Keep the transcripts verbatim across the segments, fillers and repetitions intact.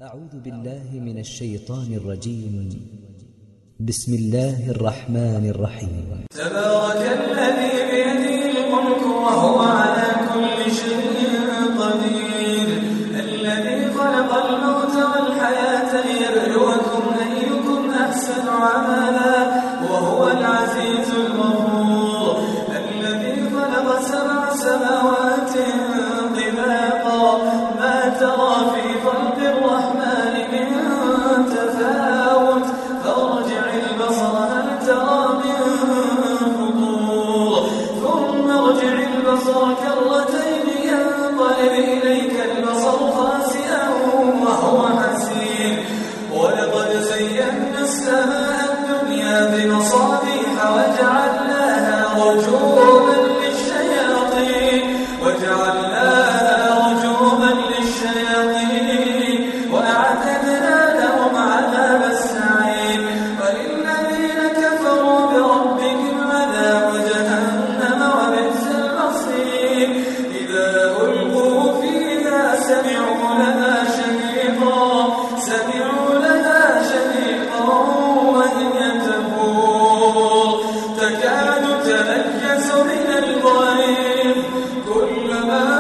أعوذ بالله من الشيطان الرجيم. بسم الله الرحمن الرحيم. تبارك الذي بيده الملك وهو على كل شيء قدير، الذي خلق الموت والحياة ليبلوكم أيكم أحسن عملا وهو العزيز الغفور، الذي خلق سبع سماوات طباقا ما ترى في خلق الرحمن من تفاوت فارجع البصر هل ترى من فطور ثم ارجع البصر كرتين ينقلب إليك البصر خاسئا وهو حسير، ولقد زينا السماء الدنيا بمصابيح وجعلناها رجوما للشياطين وجعلناها رجوما للشياطين وأعتدنا لهم عذاب السعير، وللذين كفروا بربهم عذاب جهنم وبئس المصير، إذا ألقوا فيها سمعوا لها شهيقا سمعوا لها شهيقا وهي تفور تكاد تميز من الغيظ كلما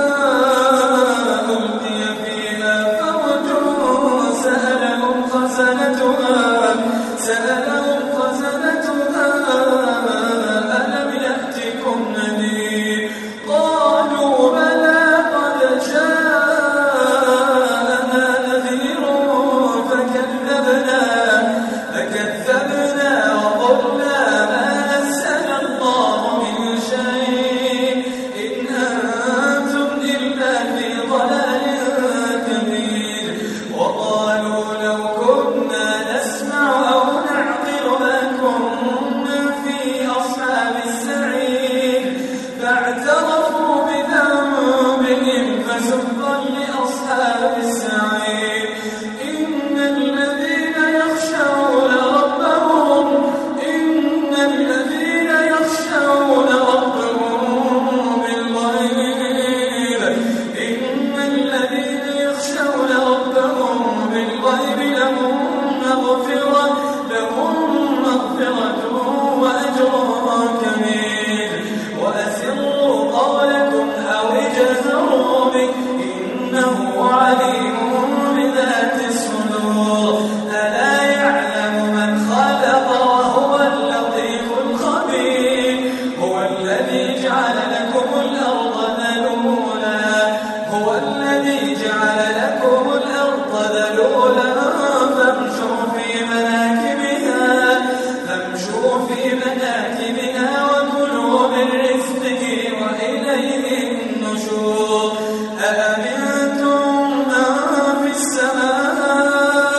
ألقي فيها فوج سألهم خزنتها سألهم خزنتها ألم يأتكم نذير قالوا بلى قد جاءنا نذير فكذبنا فكذبنا وقلنا ما نزل الله من شيء إن أنتم إلا في ضلال كبير، وقالوا لو كنا نسمع أو نعقل ما كنا في أصحاب السعير فاعترفوا بذنبهم فسحقا لأصحاب السعير، إن الذين يخشون ربهم إن الذين يخشون ربهم بالغيب إن الذين يخشون ربهم بالغيب لهم مغفرة لهم مغفرة وأجر كبير، وأسروا قولكم أو اجهروا به إنه عليم بذات الصدور، ألا يعلم من خلق وهو اللطيف الخبير، هو الذي جعل لكم الأرض ذلولا هو الذي جعل لكم الأرض ذلولا فامشوا في مناكبها فامشوا في مناكبها وكلوا من رزقه وإليه النشور، أأمنتم من في السماء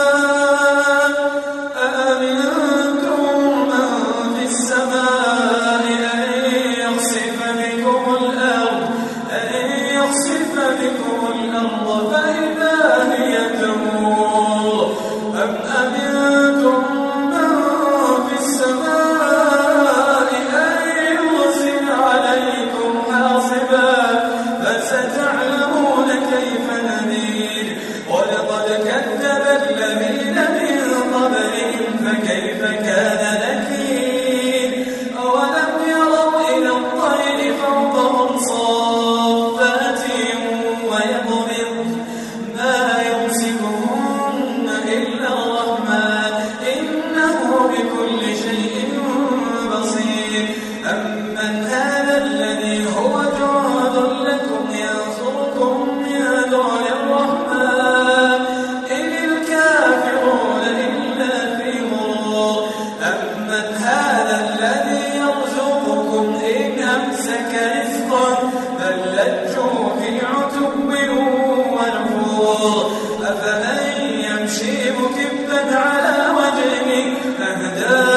أأمنتم من في السماء أن يخسف بكم الأرض أن يخسف بكم الأرض فإذا هي تمور، أم أمنتم من في السماء أن يرسل عليكم حاصبا فستعلمون كيف نذير، ولقد كذب الذين من قبلهم فكيف كان نكير، أولم يروا إلى الطير فوقهم صافات ويقبضن ما يمسكهن إلا الرحمن إنه بكل شيء بصير، أمن هذا الذي هو جند لكم ينصركم من دون الرحمن إن الكافرون إلا في غرور، أمن هذا الذي يرزقكم إن أمسك رزقا بل لجوا في عتب ونفور، أفمن يمشي مكبا على وجهه أهدى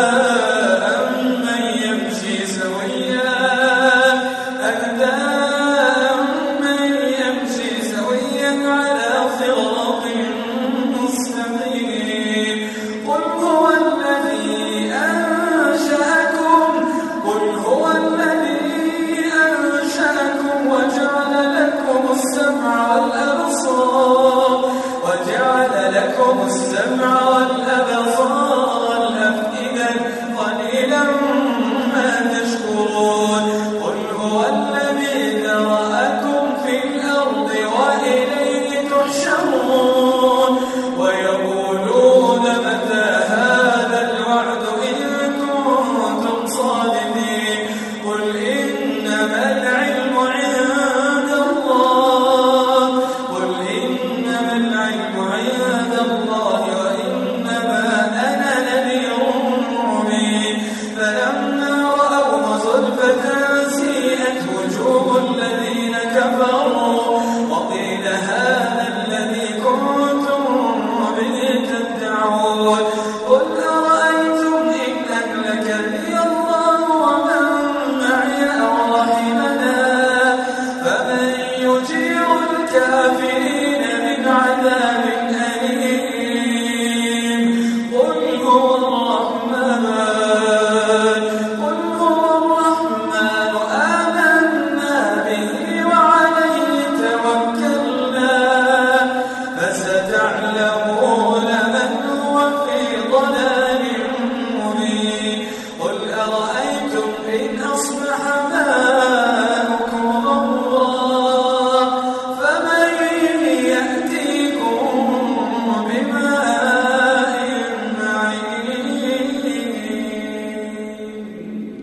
أمن يمشي سويا أهدى أمن يمشي سويا على صراط مستقيم، قل هو الذي أنشأكم قل هو الذي أنشأكم وجعل لكم السمع والأبصار وجعل لكم السمع والأبصار والأفئدة قليلا ما تشكرون قل هو الذي ذرأكم في الأرض وإليه تحشرون ويقولون متى هذا الوعد إن كنتم صادقين قل إنما العلم عند الله قل إنما العلم عند الله وإنما أنا نذير مبين فلما رأوه زلفة سيئت وجوه الذين كفروا وقيل هذا الذي كنتم به تدعون قل أرأيتم إن أهلكني الله ومن معي أو رحمنا فمن يجير الكافرين من عذاب أليم قل هو الرحمن قل هو الرحمن آمنا به وعليه توكلنا فستعلمون من هو في ضلال